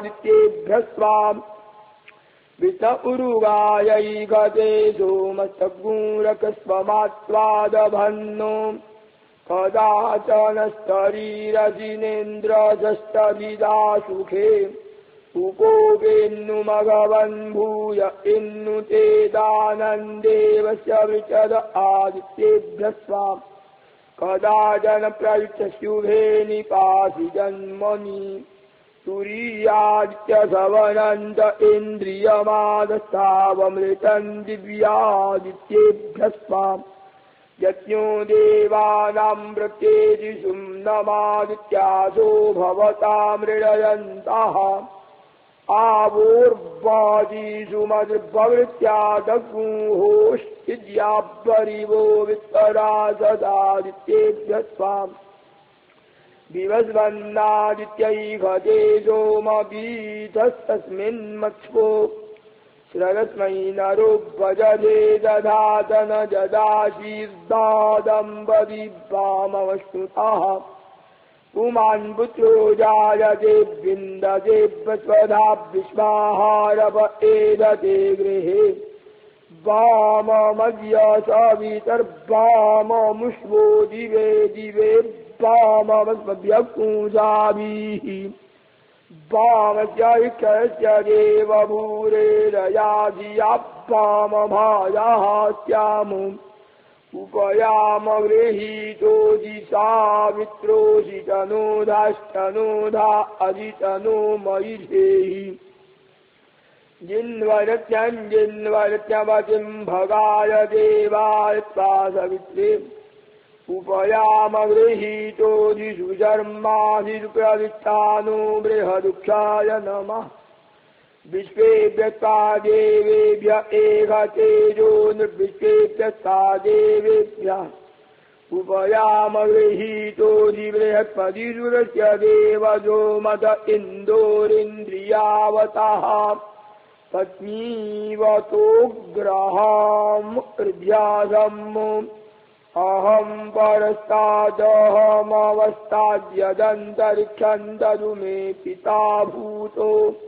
आदित्येभ्यः स्वाम् वित उरुगायै गते सोमस्तगूरकस्वमात्वादभन्नो कदाचनस्तरीरजिनेन्द्रजस्तभिदा सुखे उपोवेन्नुमघवन् भूय इन्नु तेदानन्देवस्य विचद आदित्येभ्यः स्वाम् कदाचन प्रयुक्तशुभे निपासि जन्मनि तुरीयादित्यसवनन्त इन्द्रियमादस्तावमृतम् दिव्यादित्येभ्यः स्वाम् यज्ञो देवानाम् प्रत्येजिषुं नमादित्यासो भवतां मृडयन्तः आवोर्वाजीषु मदृभवृत्यादगुहोश्चिद्यापरिवो वित्तरा सदादित्येभ्यः स्वाम् विवस्वन्नादित्यैघते सोमपीठस्तस्मिन्मक्ष्वो श्ररस्मै नरो भजते दधातन जदाशीर्दादम्बदिवामवश्नुतः पुमान् पुत्रो जायते विन्दते स्वधा विश्वाहारव एदते गृहे वाममद्य सवितर्वाममुष्वो दिवे दिवे वामवस्मभ्यपूजाभिः वामस्यैक्यस्य देवभूरेरया धिया वामभायाः स्यामो उपयाम गृहीतो दिशावित्रोषितनोधाष्टनोधा अधितनो मयि धेहि जिन्वरत्यञ्जिन्वरत्यवतिं भगाय देवाय त्वा सवित्रे उपयाम गृहीतो दिषु शर्माधिप्रविष्टानो बृहदुक्षाय नमः विश्वेभ्यस्ता देवेभ्य एघतेजो निर्विश्वेभ्यस्ता देवेभ्यः उपयाम गृहीतो बृहत्पतिसुरस्य देवजो मद इन्दोरिन्द्रियावतः पत्नीवतोग्रहाम् हृद्यासम् अहं परस्तादहमवस्ताद्यदन्तरिक्षं ददु मे पिता भूतो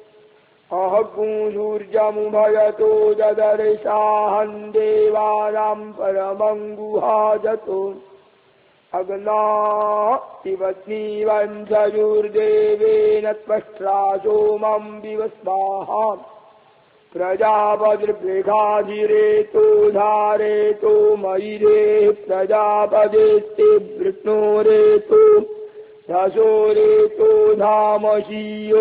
अहगुंसूर्यमुभयतो ददर्शाहं देवानां परमं गुहाजतो अग्ना इवस्नीवंशयुर्देवेन त्वष्ट्रा सोमं विवस्वाहा प्रजापतिर्वृषाधिरेतो धारेतो मयिरे प्रजापतेस्ते वृष्णोरेतो दशोरेतो धामशीयो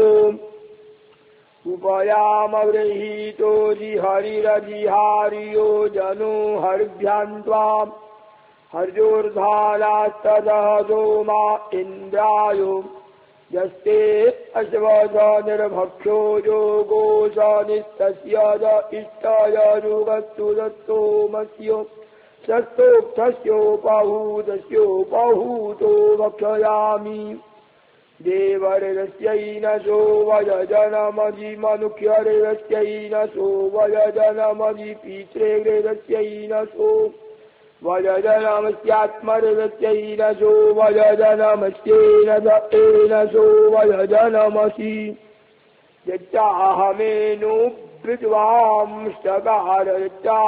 उपयाम गृहीतो हरिरधिहारियो जनो हर्भ्यान्त्वाम् हर्योर्धारास्तदः सोमा इन्द्रायो यस्ते अश्वनिर्भक्षो योगो सनिस्तस्य द इष्टयरुगस्तु दत्तोमस्यो शस्तोक्तस्योपहूतस्योपहूतो भक्षयामि देवर्यस्यैनसो वयजनमधिमनुख्यर्यस्यैनसो वयजनमधि पितृगृहस्यैनसो वयजनमस्यात्मर्यस्यैनसो वयजनमस्येनसो वयजनमसि यच्चाहमेनो विद्वांश्चकार यच्चा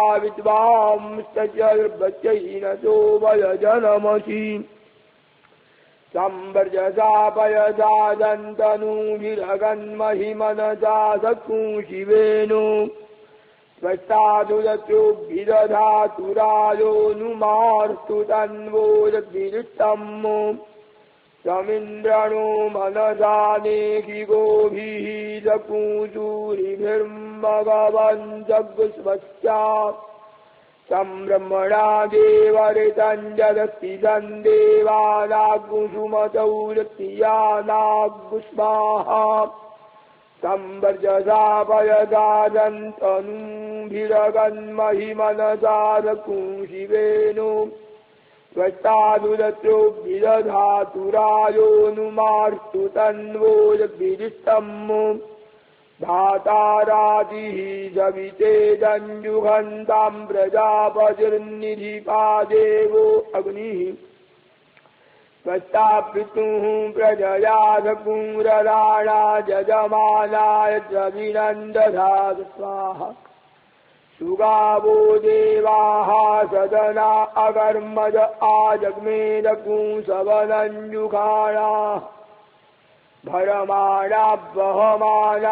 विद्वांश्चर्वस्यैनसो वयजनमसि संवर्जसा पयसा दन्तनूभिरगन्महिमनसा सकुशिवेनो स्वस्तादुदत्योभिदधातुरायो नुमार्तु तन्वोरद्भिरिष्टम् समिन्द्रणो मनसा नेहि गोभिः सपूषूरिभिर्मघवन् जग्स्वस्या संब्रह्मणा देवरितञ्जदस्ति सन्देवानाग्गुसुमतौरतियानाग्गुस्वाहा संवर्जसा पयसा दन्तनूभिरगन्महिमनसा सकुशिवेनो स्वस्तादुदत्योभिदधातुरायो नुमार्तु तन्वोरद्भिरिष्टम् धातारादिः जविते दञ्जुघन्तां प्रजापतिर्निधिपादेवो अग्निः स्वस्तापितुः प्रजयाधपूरराणा यजमानाय द्रविणन्दधातु स्वाहा सुगावो देवाः सदना अकर्मज आजग्मेदपुंसवनञ्जुघाणाः भरमाणा वहमाना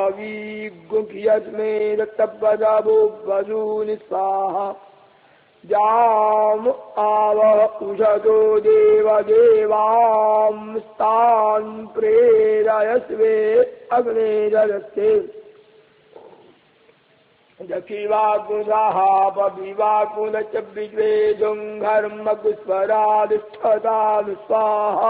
हवीगुह्यस्मेदत्तपदवो वसूनि स्वाहा जाम आवह उषतो देवदेवांस्तान् प्रेरयस्वे अग्ने ददस्ते दक्षिवाकुनः पविवाकुनश्च विद्वेजुङ्घर्मकुस्वरादिष्ठतानु स्वाहा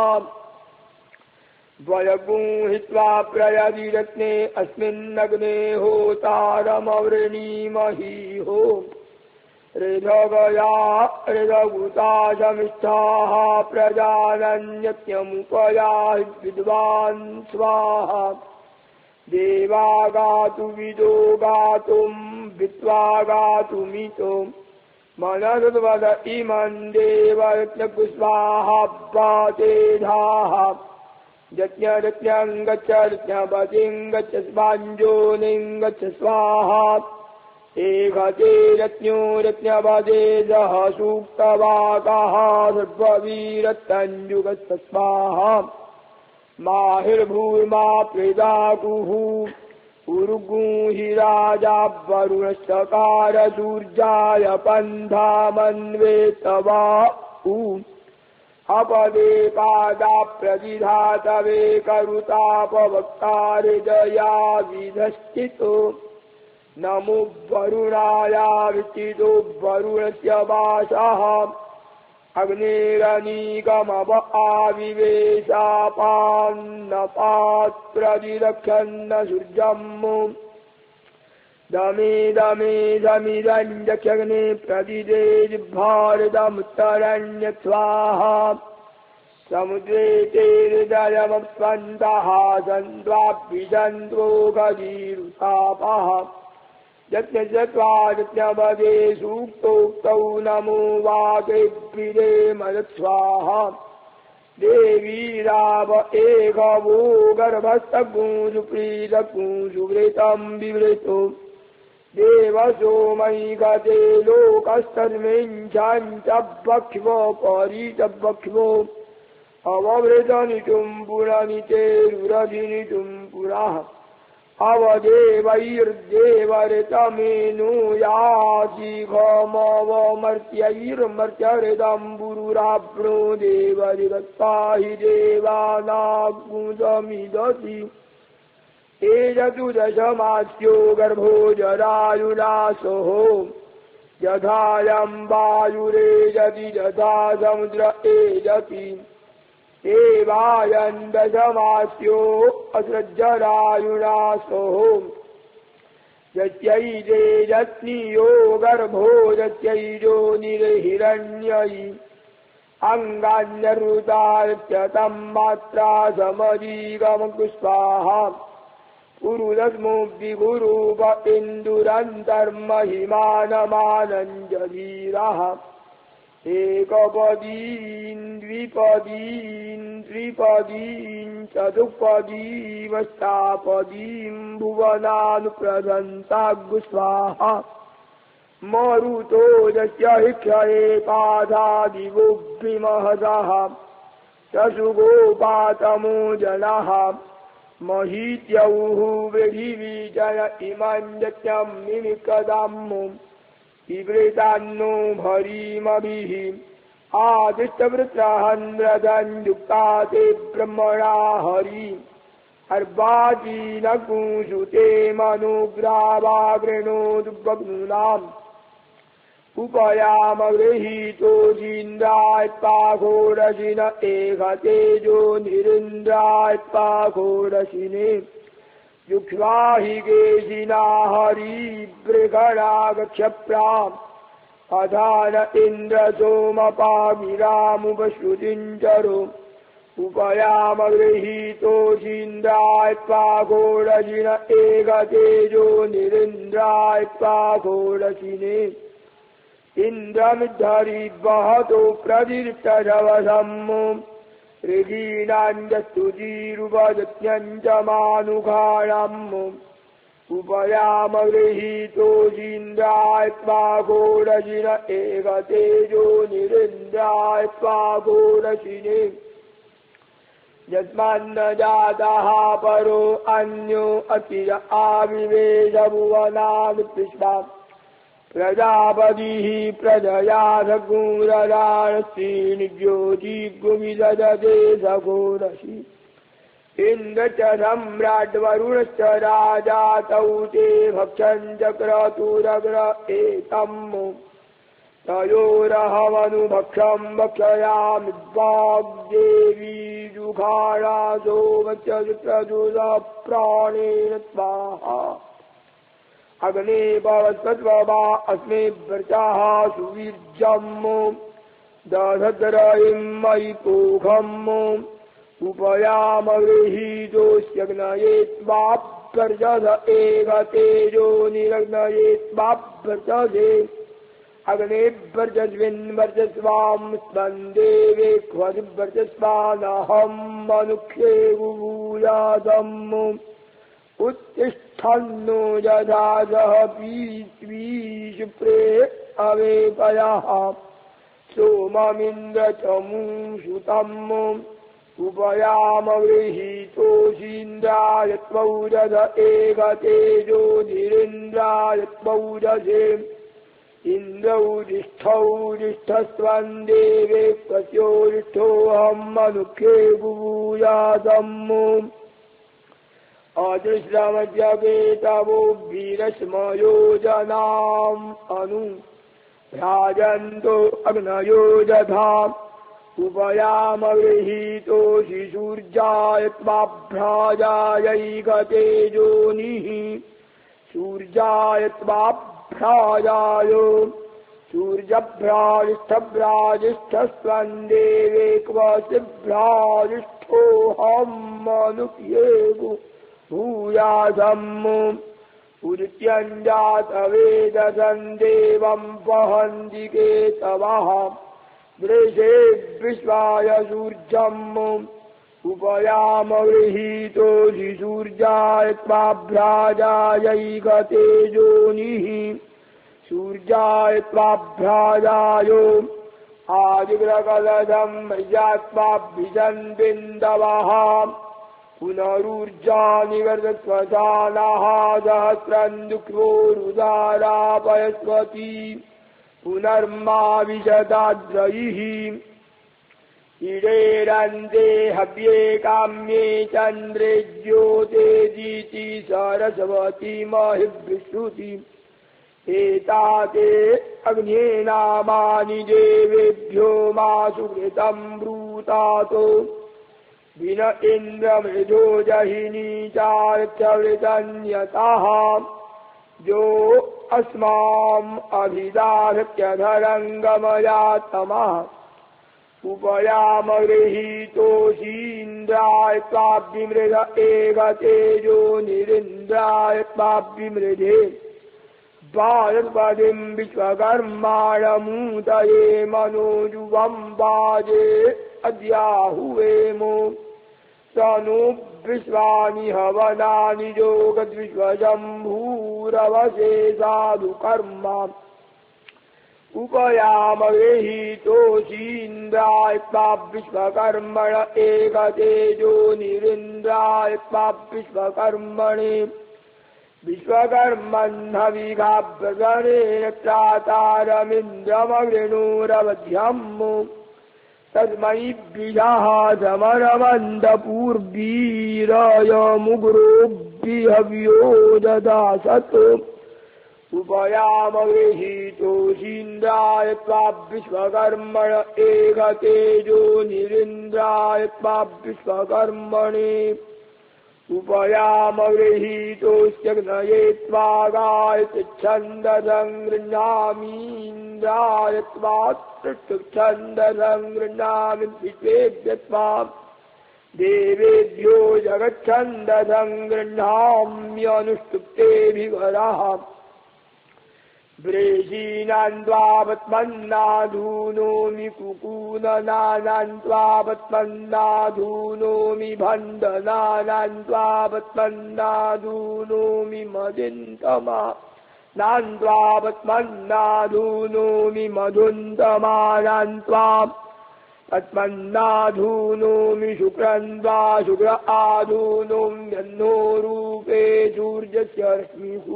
द्वयगुंहित्वा प्रयदिरत्ने अस्मिन्नग्ने होतारमवृणीमहि हो ऋधगया ऋधभूता शमिष्ठाः प्रजानन्यत्यमुपयाहि विद्वान् स्वाहा देवा गातु विदो गातुं विद्वा गातुमितो मनर्वद इमं देवरत्नपुष्पाः पातेधाः यज्ञरत्नं गच्छ रत्नपतिं गच्छ स्वाञ्जोनिं गच्छ स्वाहा एकते रत्न्यो रत्नपदेजः सूक्तवाकाः सर्ववीरत्तञ्जुगच्छ स्वाहा माहिर्भूर्मा प्रेदाकुः उर्गुहि राजा वरुणश्चकार सूर्याय पन्थामन्वेतवा अपदे पादा प्रदिधातवे करुतापवक्तारिदया विधश्चितो नमो वरुणाया विचितो वरुणस्य वासः अग्नेरनीकमव आविवेशापान्नपात्रदिरक्षन्न सूर्यम् दमे दमे दमिदञ्जक्षग्ने प्रदिदे जिह्वारिदमुत्तरण्यत् स्वाहा समुद्रे ते हृदयमप्स्वन्तः सन्त्वाभ्यजन्त्वो गदीरुतापः यज्ञचत्वारज्ञपदे सूक्तोक्तौ नमो वागेभ्यदे मदस्वाहा देवी राव एकवो गर्भस्थगुंसुप्रीतगुंसुवृतं विवृतो देवसो मयि गते लोकस्तन्मिञ्छञ्च बक्ष्वो परितबक्ष्वो अववृतनितुं पुरनितेरुरधिनितुं पुरः अवदेवैर्देवरितमेनुयासिघमवमर्त्यैर्मर्त्यहृदम्बुरुराप्नो देवरिवत्पाहि देवानागुंसमिदति एजतु दशमास्यो गर्भो जरायुनासोः यथायं वायुरेजति यथा समुद्र एजति एवायं दशमास्यो असृज्यरायुणासोः यस्यैतेजस्नियो गर्भो यस्यैजो निरहिरण्यै अङ्गान्यरुतार्च्यतं मात्रा समजीगमकुस्वाहा पुरुदस्मुग्धिगुरूप इन्दुरन्तर्महिमानमानञ्जलीरः एकपदीं द्विपदीं त्रिपदीं चतुष्पदीमष्टापदीं भुवनानुप्रदन्ताग्स्वाहा मरुतो यस्य हिक्षये पादादिवोऽग्निमहसः ससुगोपातमो जनः महीत्यौः विधिविजय इमं यज्ञं मिमिकदाम्मो विवृतान्नो भरीमभिः आदिष्टवृत्रहन्रदञ्युक्ता ते ब्रह्मणा हरि अर्वाचीनकुंसुते मनुग्रावागृणोद्वग्नुनाम् उपयामगृहीतोऽजीन्द्रायत्पाघोरशिन एकतेजो निरिन्द्रायत्पाघोरशिने युक्ष्वाहि केशिना हरिबृगणागक्षप्राम् अधान इन्द्रसोमपागिरामुपश्रुतिञ्चरो उपयामगृहीतोऽजीन्द्रायत्पाघोरशिन एकतेजो निरिन्द्रायत्पाघोरशिने इन्द्रमिद्धरि वहतो प्रदीप्तशवसम् ऋगीनाञ्जस्तुजीरुपजज्ञञ्च मानुघाणम् उपयामगृहीतोऽजीन्द्राय त्वाघोरजिन एकतेजो निरिन्द्राय त्वाघोरशिने यस्मान्न जातः परो अन्यो अतिर आविवेशभुवनानि विश्वा प्रजापतिः प्रजया सगुरराणस्त्रीनिज्यो जिग्गुमिददते सघोरसि इन्द्र च सम्राड्वरुणश्च राजा तौ ते भक्षन् चक्रतुरग्र एतम् तयोरहमनुभक्षम् भक्षयामि वाग्देवी जुघाणासो वच्चजुप्रजुलप्राणेन स्वाहा अग्ने भवत्सत्त्ववा अस्मे व्रताः सुवीर्यम् दधद्रयिं मयि पोघम् उपयामगृहीतोऽस्यग्नये त्वाभ्यर्चद एकतेजो निरग्नये त्वाभ्यर्चदे अग्नेभ्यर्चस्विन्वर्चस्वां स्पन्देवे क्वदिभ्यर्चस्वानहं मनुष्ये गुभूयादम् उत्तिष्ठन्नो यथा सह पीष्वीषुप्रे अवेपयः सोममिन्द्रचमूषुतम् उपयामगृहीतोऽसीन्द्राय त्वौरध एकतेजो धीरेन्द्राय त्वौरधे इन्द्रौरिष्ठौरिष्ठस्त्वं देवे पश्योरिष्ठोऽहं मनुष्ये गुभूयादम् अदृश्यमज्जगेतवो वीरस्मयोजनाम् अनु भ्राजन्तो अग्नयो दधा उपयामगृहीतो शिशूर्जाय त्वाभ्राजायैकतेजोनिः सूर्याय त्वाभ्राजाय सूर्यभ्राजिष्ठभ्राजिष्ठस्त्वं देवे क्वचि भ्राजिष्ठोऽहं मनुष्ये भूयासम् उदित्यञ्जातवेदसं देवं वहन्ति केतवः वृषे विश्वाय सूर्यम् उपयामगृहीतो सूर्याय त्वाभ्राजायैकतेजोनिः सूर्याय त्वाभ्राजाय आदिग्रकलशं मय्यात्वाभिजन्बिन्दवः पुनरूर्जा निवर्तस्वसानः सहस्रं दुःखोरुदारापयस्वती पुनर्मा विशदाद्रयिः इडेरन्ते हव्ये काम्ये चन्द्रे ज्योतेजीति सरस्वती महिर्विश्रुति एताते अग्ने नामानि देवेभ्यो मा सुकृतं ब्रूतातो विन इन्द्रमृजो जहिनी चार्चवृतन्यतः जो अस्माम् अभिदाहत्यधरङ्गमयातमः उपयामगृहीतोऽसीन्द्राय त्वाभिमृध एकतेजो निरिन्द्राय त्वाभिमृधे द्वादशपदिं विश्वकर्माणमूतये मनोजुवं वाजे अद्याहुवेमो स नो विश्वानि हवनानि जोगद्विश्वशम्भूरवसे साधु कर्म उपयामगृहीतोऽसीन्द्राय त्वाविश्वकर्मण एकतेजो निरिन्द्राय त्वाविश्वकर्मणे विश्वकर्मन्नविघाभ्यगणेन त्रातारमिन्द्रमगृणोरवध्यम् तस्मै द्विजः समरवन्दपूर्वीरय मुग्रोऽभ्यहव्यो ददासत् उपयामगृहीतोऽसीन्द्राय त्वाविश्वकर्मण एकतेजो निरिन्द्राय त्वाविश्वकर्मणे उपयामगृहीतोऽस्यग्नये त्वागायति छन्दसं गृह्णामीन्द्राय त्वात्तिष्ठन्दसं गृह्णामि विश्वेभ्य त्वाम् देवेभ्यो जगच्छन्दसं गृह्णाम्यनुष्टुप्तेभिवरः व्रेषीनान्त्वापत्मन्नाधूनोमि कुकूननानान्त्वापत्मन्नाधूनोमि भण्डनानान्त्वापत्मन्नाधूनोमि मदिन्तमा नान्त्वापत्मन्नाधूनोमि मधुन्तमानान्त्वाम् पत्मन्नाधूनोमि शुक्रन्त्वा शुक्र आधूनोम्यन्नो रूपे सूर्यस्य रश्मिः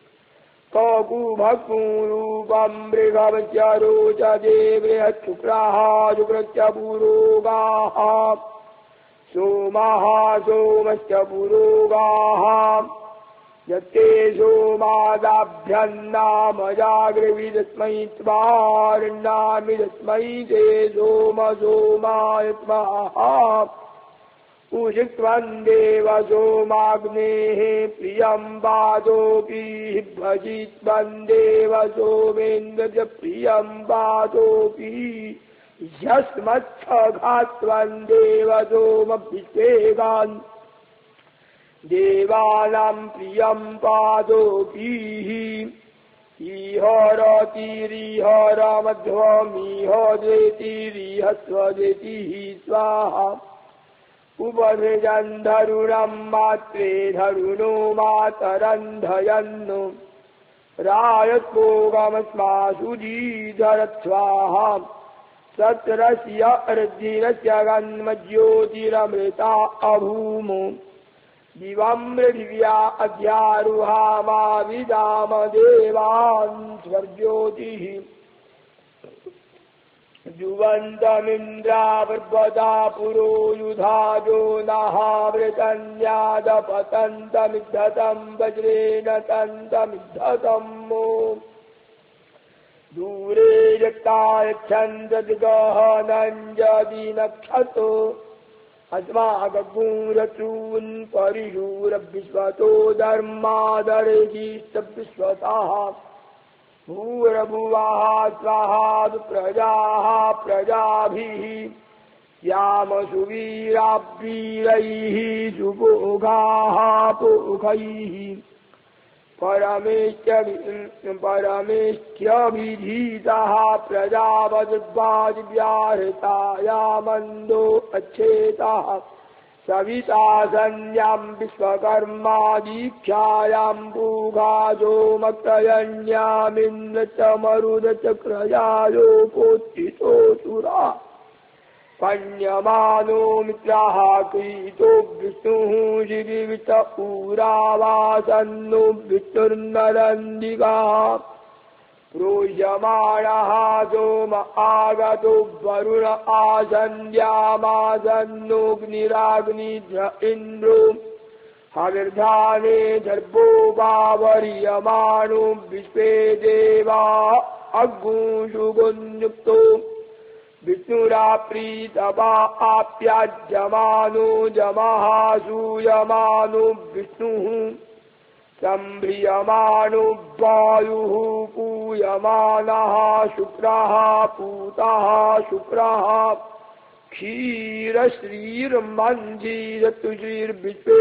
ककुभक्रूपं मृगवस्य रोचते बृहच्छुक्राः शुक्रस्य पुरोगाः सोमाः सोमस्य पुरोगाः यत्ते सोमादाभ्यन्नामजाग्रविदस्मै त्वारण्णामिदस्मै ते सोम सोमाय स्वाहा उषित्वं देव सोमाग्नेः प्रियं वातोऽपि भजित्वं देव सोमेन्द्रस्य प्रियं वातोऽपि यस्मत्सखात्वं देव सोमभिषेकान् देवानां प्रियं पादोऽपि ईहरतिरिहरमध्वमिह द्वेतिरिह स्वदेतिः स्वाहा उपसृजन् धरुणं मात्रे धरुणो मातरन्धयन् रायत्भोगमस्मासु धीधरत् स्वाहा सत्रस्य अर्धिरस्य गन्मज्योतिरमृता अभूमो दिवं पृथिव्या अध्यारुहामा विदाम देवान् स्वर्ज्योतिः जुवन्तमिन्द्रावृद्वता पुरो युधाजो नहावृतन्यादपतन्तमिद्धतं वज्रेण तन्तमिद्धतम् दूरे यत्तायच्छन्दद्गहनञ्जदि नक्षतो अस्माकगूरचून् परिशूरविश्वतो धर्मादर्शिष्टविश्वतः भूरभुवः स्वाहा प्रजाः प्रजाभिः श्यामसुवीराभिरैः सुभोगाः पोखैः परमेष्ठ्यभिधीतः प्रजावद्वादिव्याहृताया मन्दो अच्छेतः सविता संज्ञां विश्वकर्मा दीक्षायां पूगाजो मक्तयन्यामिन्द्र च मरुद चक्रयायोपोत्थितो सुरा पण्यमानो मित्रः क्रीतो विष्णुः शिरिवित ऊरावासन्नो विष्णुर्नरन्दिकाः प्रोह्यमाणः सोम आगतो वरुण आसन्द्यामासन्नोऽग्निराग्निध्र इन्द्रो हविर्धाने दर्भो वावर्यमाणो विश्वे देवा अग्निषुगुन्युक्तो विष्णुराप्रीतवा आप्याज्यमानो जमः सूयमानो विष्णुः सम्भ्रियमाणो वायुः पूयमानः शुक्रः पूतः शुक्रः क्षीरश्रीर्मञ्जीरतु श्रीर्विश्वे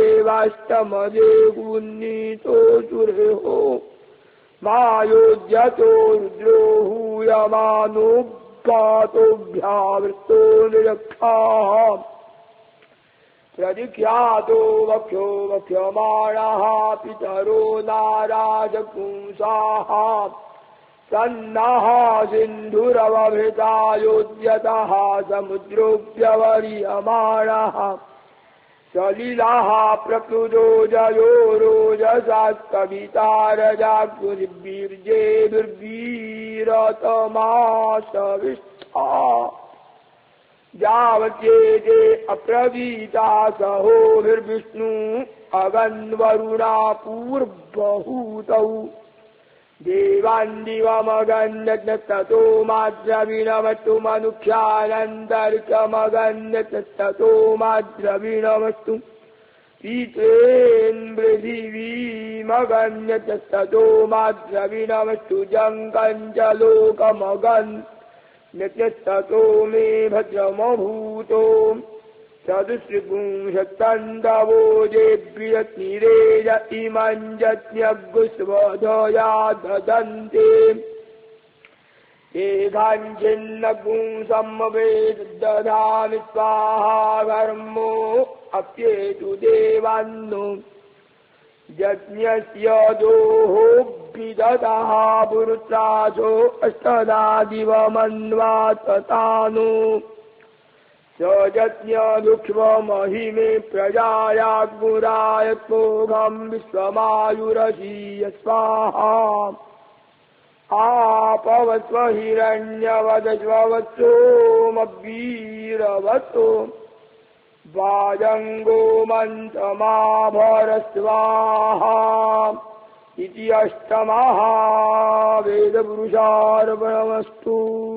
देवाष्टमदेगुन्नीतो सुरेहो मायोज्यतो रुद्रो हूयमानो पातोऽभ्यावृतो निरक्षाः प्रदिख्यातो वक्ष्यो वक्ष्यमाणः पितरो नाराजपुंसाः सन्नः सिन्धुरवभृतायोद्यतः समुद्रोऽप्यवर्यमाणः सलिलः प्रकृतो जयो रोजसा कविता रजाग्निर्वीर्जेभिर्वीरतमासविष्ठा यावत्येते अप्रवीता सहोभिर्विष्णु अगन्वरुणा पूर्वभूतौ देवान्दिवमगन्यततो माद्रविणमस्तु मनुष्यानन्तरिक्षमगन्यततो माद्रविणमस्तु पीतेन् पृथिवीमगन्यततो माद्रविणमस्तु जङ्गञ्जलोकमगन् नित्यस्ततो मे भद्रमभूतो चतुस्त्रिपुंशत्तन्दवोजेभ्यतिरेज इमञ्जत्यग्स्वधया ददन्ते एकाञ्चिन्नपुंसमवेदधामि स्वाहा कर्मो अप्येतु देवान्नो यज्ञस्य दोहोऽभिदतः पुरुत्रासो अष्टदा दिवमन्वाततानो स यज्ञदुक्ष्वमहिमे प्रजायाग्मुराय त्वोघं विश्वमायुरसीय स्वाहा आपवस्व हिरण्यवदस्वत्सोमवीरवत्सो वाजङ्गो मन्त्रमाभर स्वाहा इति अष्टमः वेदपुरुषार्पणमस्तु।